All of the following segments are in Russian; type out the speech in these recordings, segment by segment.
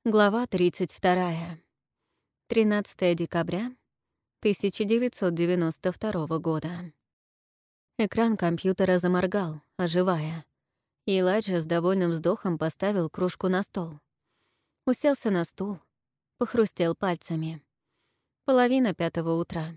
Глава 32. 13 декабря 1992 года. Экран компьютера заморгал, оживая, и Элайджа с довольным вздохом поставил кружку на стол. Уселся на стул, похрустел пальцами. 4:30 утра.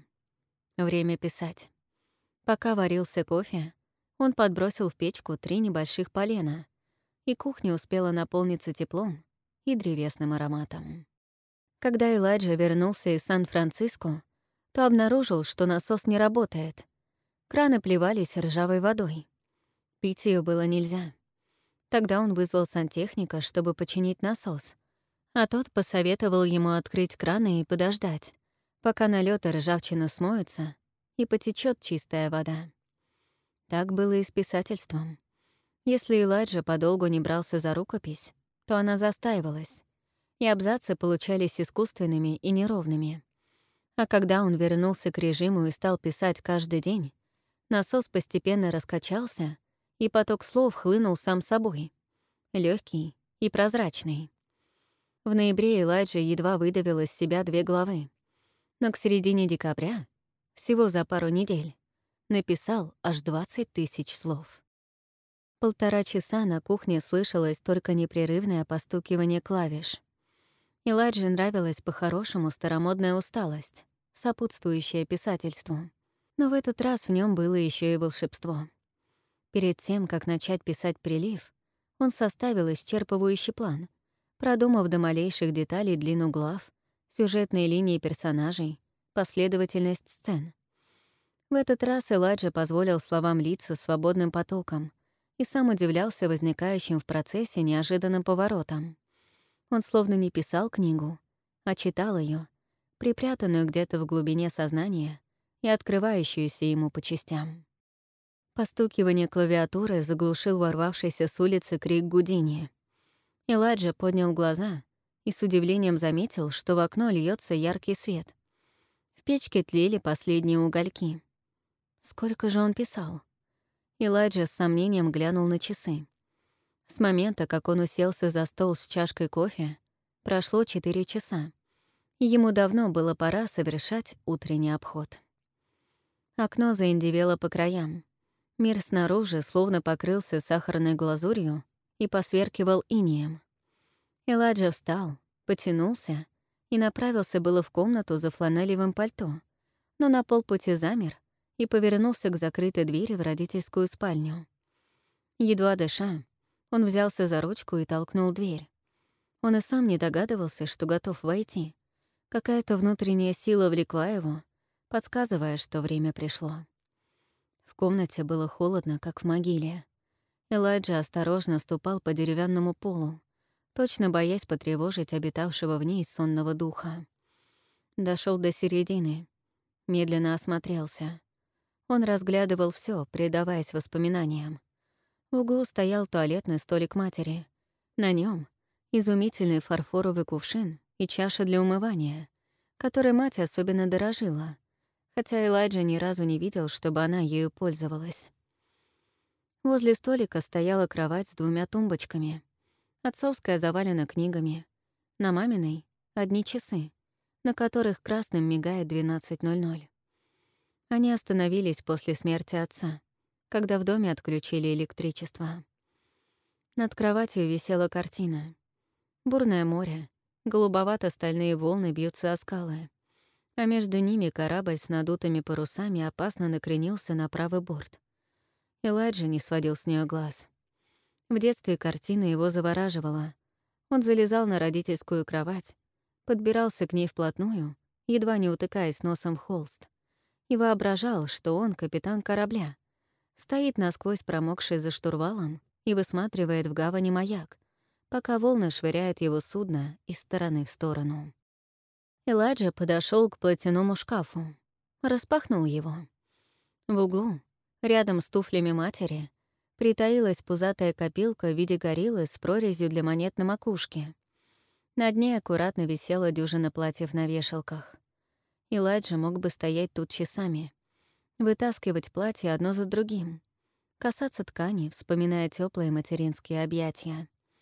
Время писать. Пока варился кофе, он подбросил в печку 3 небольших полена, и кухня успела наполниться теплом и древесным ароматом. Когда Элайджа вернулся из Сан-Франциско, то обнаружил, что насос не работает. Краны плевались ржавой водой. Пить ее было нельзя. Тогда он вызвал сантехника, чтобы починить насос, а тот посоветовал ему открыть краны и подождать, пока налёт и ржавчина смоются и потечет чистая вода. Так было и с писательством. Если Элайджа подолгу не брался за рукопись, то она застаивалась, и абзацы получались искусственными и неровными. А когда он вернулся к режиму и стал писать каждый день, насос постепенно раскачался, и поток слов хлынул сам собой, легкий и прозрачный. В ноябре Элайджа едва выдавил из себя 2 главы, но к середине декабря, всего за пару недель, написал аж 20 000 слов. 1,5 часа на кухне слышалось только непрерывное постукивание клавиш. Элайдже нравилась по-хорошему старомодная усталость, сопутствующая писательству. Но в этот раз в нем было еще и волшебство. Перед тем, как начать писать «Прилив», он составил исчерпывающий план, продумав до малейших деталей длину глав, сюжетные линии персонажей, последовательность сцен. В этот раз Элайджа позволил словам литься свободным потоком и сам удивлялся возникающим в процессе неожиданным поворотам. Он словно не писал книгу, а читал ее, припрятанную где-то в глубине сознания и открывающуюся ему по частям. Постукивание клавиатуры заглушил ворвавшийся с улицы крик Гудини. Элайджа поднял глаза и с удивлением заметил, что в окно льется яркий свет. В печке тлели последние угольки. Сколько же он писал? Элайджа с сомнением глянул на часы. С момента, как он уселся за стол с чашкой кофе, прошло 4 часа, и ему давно было пора совершать утренний обход. Окно заиндевело по краям. Мир снаружи словно покрылся сахарной глазурью и посверкивал инеем. Элайджа встал, потянулся и направился было в комнату за фланелевым пальто, но на полпути замер и повернулся к закрытой двери в родительскую спальню. Едва дыша, он взялся за ручку и толкнул дверь. Он и сам не догадывался, что готов войти. Какая-то внутренняя сила влекла его, подсказывая, что время пришло. В комнате было холодно, как в могиле. Элайджа осторожно ступал по деревянному полу, точно боясь потревожить обитавшего в ней сонного духа. Дошел до середины, медленно осмотрелся. Он разглядывал все, предаваясь воспоминаниям. В углу стоял туалетный столик матери. На нем изумительный фарфоровый кувшин и чаша для умывания, которой мать особенно дорожила, хотя Элайджа ни разу не видел, чтобы она ею пользовалась. Возле столика стояла кровать с 2 тумбочками. Отцовская завалена книгами. На маминой — одни часы, на которых красным мигает 12:00. Они остановились после смерти отца, когда в доме отключили электричество. Над кроватью висела картина. Бурное море, голубовато-стальные волны бьются о скалы, а между ними корабль с надутыми парусами опасно накренился на правый борт. Элайджа не сводил с нее глаз. В детстве картина его завораживала. Он залезал на родительскую кровать, подбирался к ней вплотную, едва не утыкаясь носом в холст, и воображал, что он капитан корабля, стоит насквозь промокший за штурвалом и высматривает в гавани маяк, пока волны швыряют его судно из стороны в сторону. Элайджа подошел к платяному шкафу, распахнул его. В углу, рядом с туфлями матери, притаилась пузатая копилка в виде гориллы с прорезью для монет на макушке. На дне аккуратно висела дюжина платьев на вешалках. Элайджа мог бы стоять тут часами, вытаскивать платья одно за другим, касаться ткани, вспоминая теплые материнские объятия.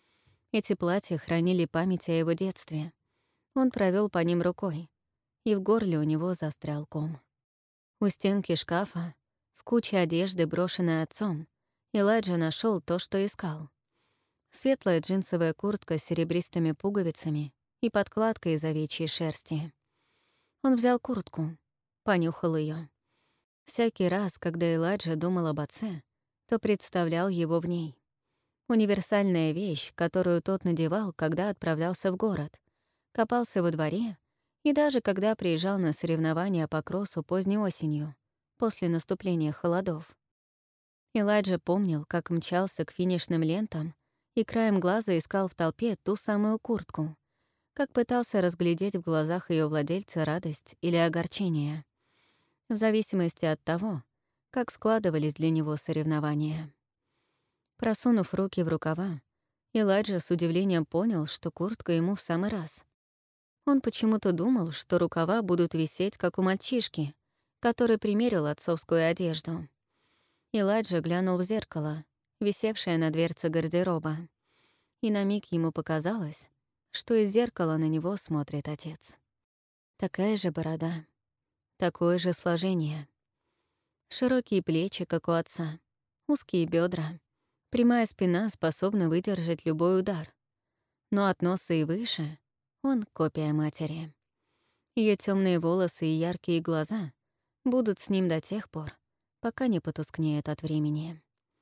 Эти платья хранили память о его детстве. Он провел по ним рукой, и в горле у него застрял ком. У стенки шкафа, в куче одежды, брошенной отцом, Элайджа нашел то, что искал. Светлая джинсовая куртка с серебристыми пуговицами и подкладка из овечьей шерсти. Он взял куртку, понюхал ее. Всякий раз, когда Элайджа думал об отце, то представлял его в ней. Универсальная вещь, которую тот надевал, когда отправлялся в город, копался во дворе и даже когда приезжал на соревнования по кроссу поздней осенью, после наступления холодов. Элайджа помнил, как мчался к финишным лентам и краем глаза искал в толпе ту самую куртку, как пытался разглядеть в глазах ее владельца радость или огорчение, в зависимости от того, как складывались для него соревнования. Просунув руки в рукава, Элайджа с удивлением понял, что куртка ему в самый раз. Он почему-то думал, что рукава будут висеть, как у мальчишки, который примерил отцовскую одежду. Элайджа глянул в зеркало, висевшее на дверце гардероба, и на миг ему показалось, что из зеркала на него смотрит отец. Такая же борода, такое же сложение. Широкие плечи, как у отца, узкие бедра. Прямая спина способна выдержать любой удар. Но от носа и выше он — копия матери. Ее темные волосы и яркие глаза будут с ним до тех пор, пока не потускнеют от времени.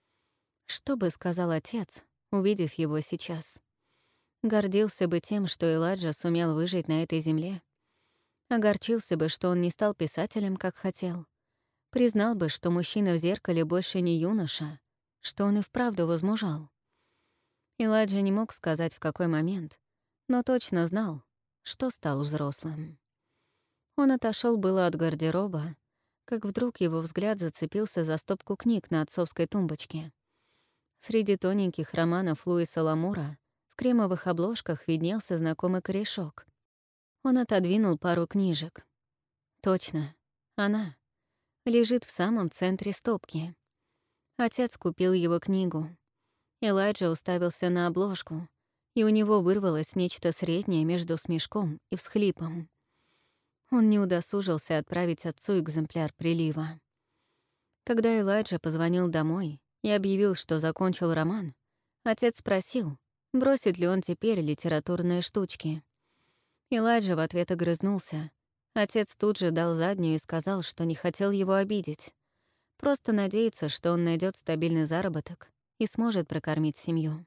Что бы сказал отец, увидев его сейчас? Гордился бы тем, что Элайджа сумел выжить на этой земле? Огорчился бы, что он не стал писателем, как хотел? Признал бы, что мужчина в зеркале больше не юноша, что он и вправду возмужал? Элайджа не мог сказать, в какой момент, но точно знал, что стал взрослым. Он отошел было от гардероба, как вдруг его взгляд зацепился за стопку книг на отцовской тумбочке. Среди тоненьких романов Луиса Ламура в кремовых обложках виднелся знакомый корешок. Он отодвинул пару книжек. Точно, она лежит в самом центре стопки. Отец купил его книгу. Элайджа уставился на обложку, и у него вырвалось нечто среднее между смешком и всхлипом. Он не удосужился отправить отцу экземпляр прилива. Когда Элайджа позвонил домой и объявил, что закончил роман, отец спросил, бросит ли он теперь литературные штучки. Элайджа в ответ огрызнулся. Отец тут же дал заднюю и сказал, что не хотел его обидеть. Просто надеется, что он найдет стабильный заработок и сможет прокормить семью.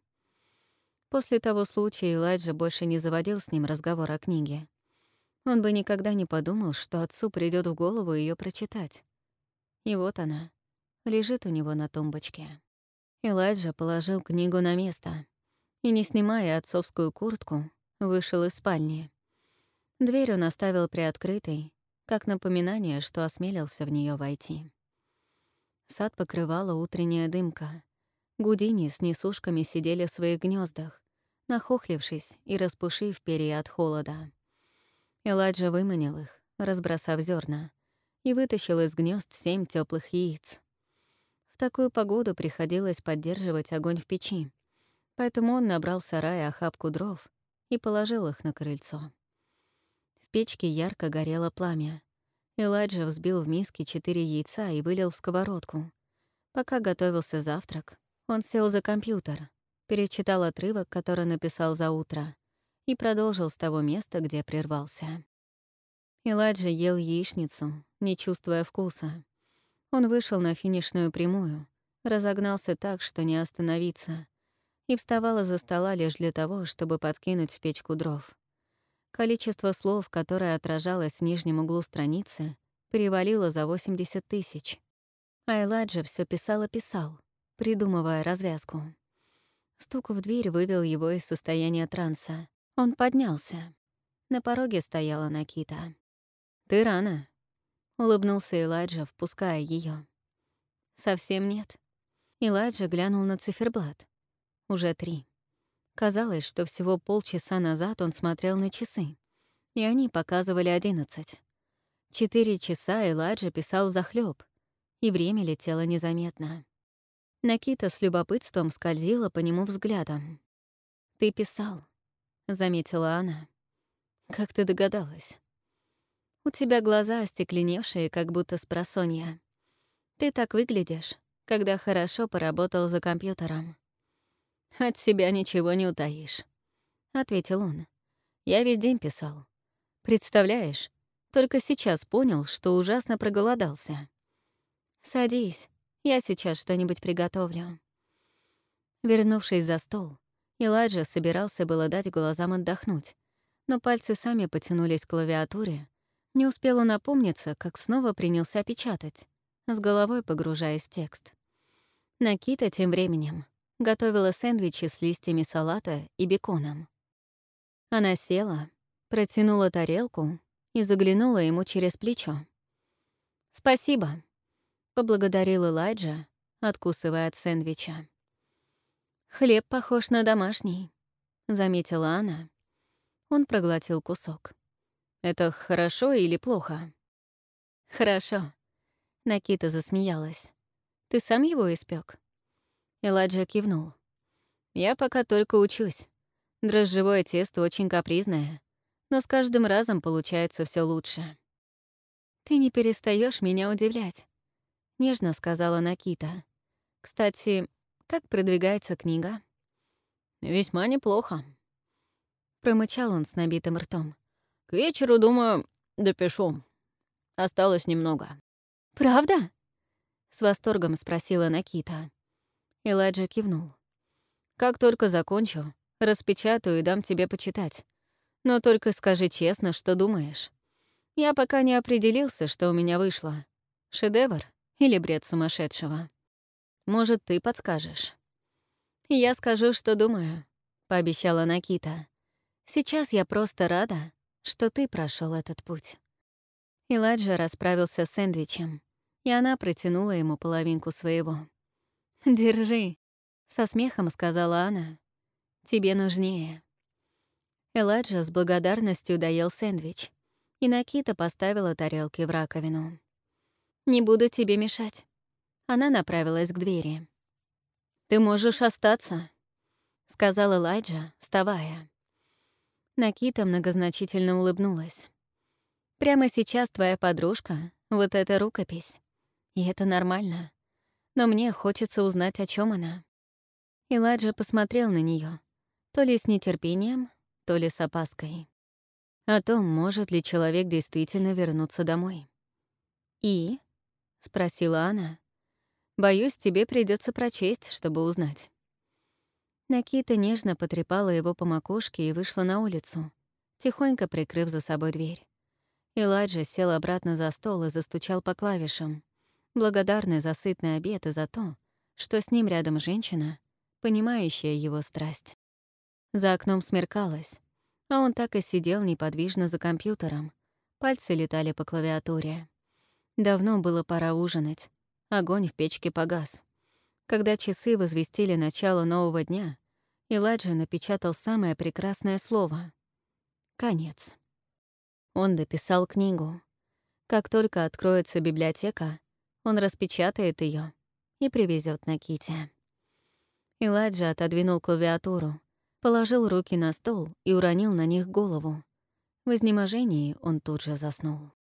После того случая Элайджа больше не заводил с ним разговор о книге. Он бы никогда не подумал, что отцу придет в голову ее прочитать. И вот она, лежит у него на тумбочке. Элайджа положил книгу на место и, не снимая отцовскую куртку, вышел из спальни. Дверь он оставил приоткрытой, как напоминание, что осмелился в нее войти. Сад покрывала утренняя дымка. Гудини с несушками сидели в своих гнездах, нахохлившись и распушив перья от холода. Элайджа выманил их, разбросав зерна, и вытащил из гнезд 7 теплых яиц. В такую погоду приходилось поддерживать огонь в печи, поэтому он набрал в сарае охапку дров и положил их на крыльцо. В печке ярко горело пламя. Элайджа взбил в миске 4 яйца и вылил в сковородку. Пока готовился завтрак, он сел за компьютер, перечитал отрывок, который написал за утро, и продолжил с того места, где прервался. Элайджа ел яичницу, не чувствуя вкуса. Он вышел на финишную прямую, разогнался так, что не остановиться, и вставал из-за стола лишь для того, чтобы подкинуть в печку дров. Количество слов, которое отражалось в нижнем углу страницы, перевалило за 80 тысяч. А Элайджа все писал и писал, придумывая развязку. Стук в дверь вывел его из состояния транса. Он поднялся. На пороге стояла Накита. «Ты рано», — улыбнулся Элайджа, впуская ее. «Совсем нет». Элайджа глянул на циферблат. Уже 3. Казалось, что всего полчаса назад он смотрел на часы, и они показывали 11. 4 часа Элайджа писал взахлёб, и время летело незаметно. Накита с любопытством скользила по нему взглядом. «Ты писал», — заметила она. «Как ты догадалась?» «У тебя глаза остекленевшие, как будто с просонья. Ты так выглядишь, когда хорошо поработал за компьютером». «От себя ничего не утаишь», — ответил он. «Я весь день писал. Представляешь, только сейчас понял, что ужасно проголодался. Садись, я сейчас что-нибудь приготовлю». Вернувшись за стол, Элайджа собирался было дать глазам отдохнуть, но пальцы сами потянулись к клавиатуре. Не успел он опомниться, как снова принялся печатать, с головой погружаясь в текст. Накита тем временем готовила сэндвичи с листьями салата и беконом. Она села, протянула тарелку и заглянула ему через плечо. «Спасибо», — поблагодарил Элайджа, откусывая от сэндвича. «Хлеб похож на домашний», — заметила она. Он проглотил кусок. «Это хорошо или плохо?» «Хорошо», — Накита засмеялась. «Ты сам его испек? Элайджа кивнул. «Я пока только учусь. Дрожжевое тесто очень капризное, но с каждым разом получается все лучше». «Ты не перестаешь меня удивлять», — нежно сказала Накита. «Кстати, как продвигается книга?» «Весьма неплохо», — промычал он с набитым ртом. «К вечеру, думаю, допишу. Осталось немного». «Правда?» — с восторгом спросила Накита. Элайджа кивнул. «Как только закончу, распечатаю и дам тебе почитать. Но только скажи честно, что думаешь. Я пока не определился, что у меня вышло. Шедевр или бред сумасшедшего. Может, ты подскажешь?» «Я скажу, что думаю», — пообещала Накита. «Сейчас я просто рада, что ты прошел этот путь». Элайджа расправился с сэндвичем, и она протянула ему половинку своего. «Держи», — со смехом сказала она. «Тебе нужнее». Элайджа с благодарностью доел сэндвич, и Накита поставила тарелки в раковину. «Не буду тебе мешать». Она направилась к двери. «Ты можешь остаться», — сказал Элайджа, вставая. Накита многозначительно улыбнулась. «Прямо сейчас твоя подружка — вот эта рукопись. И это нормально. Но мне хочется узнать, о чем она». Элайджа посмотрел на нее, то ли с нетерпением, то ли с опаской. О том, может ли человек действительно вернуться домой. «И?» — спросила она. «Боюсь, тебе придется прочесть, чтобы узнать». Накита нежно потрепала его по макушке и вышла на улицу, тихонько прикрыв за собой дверь. Элайджа сел обратно за стол и застучал по клавишам, благодарный за сытный обед и за то, что с ним рядом женщина, понимающая его страсть. За окном смеркалось, а он так и сидел неподвижно за компьютером. Пальцы летали по клавиатуре. Давно было пора ужинать. Огонь в печке погас. Когда часы возвестили начало нового дня, Элайджа напечатал самое прекрасное слово — «Конец». Он дописал книгу. Как только откроется библиотека, он распечатает ее и привезет Наките. Элайджа отодвинул клавиатуру, положил руки на стол и уронил на них голову. В изнеможении он тут же заснул.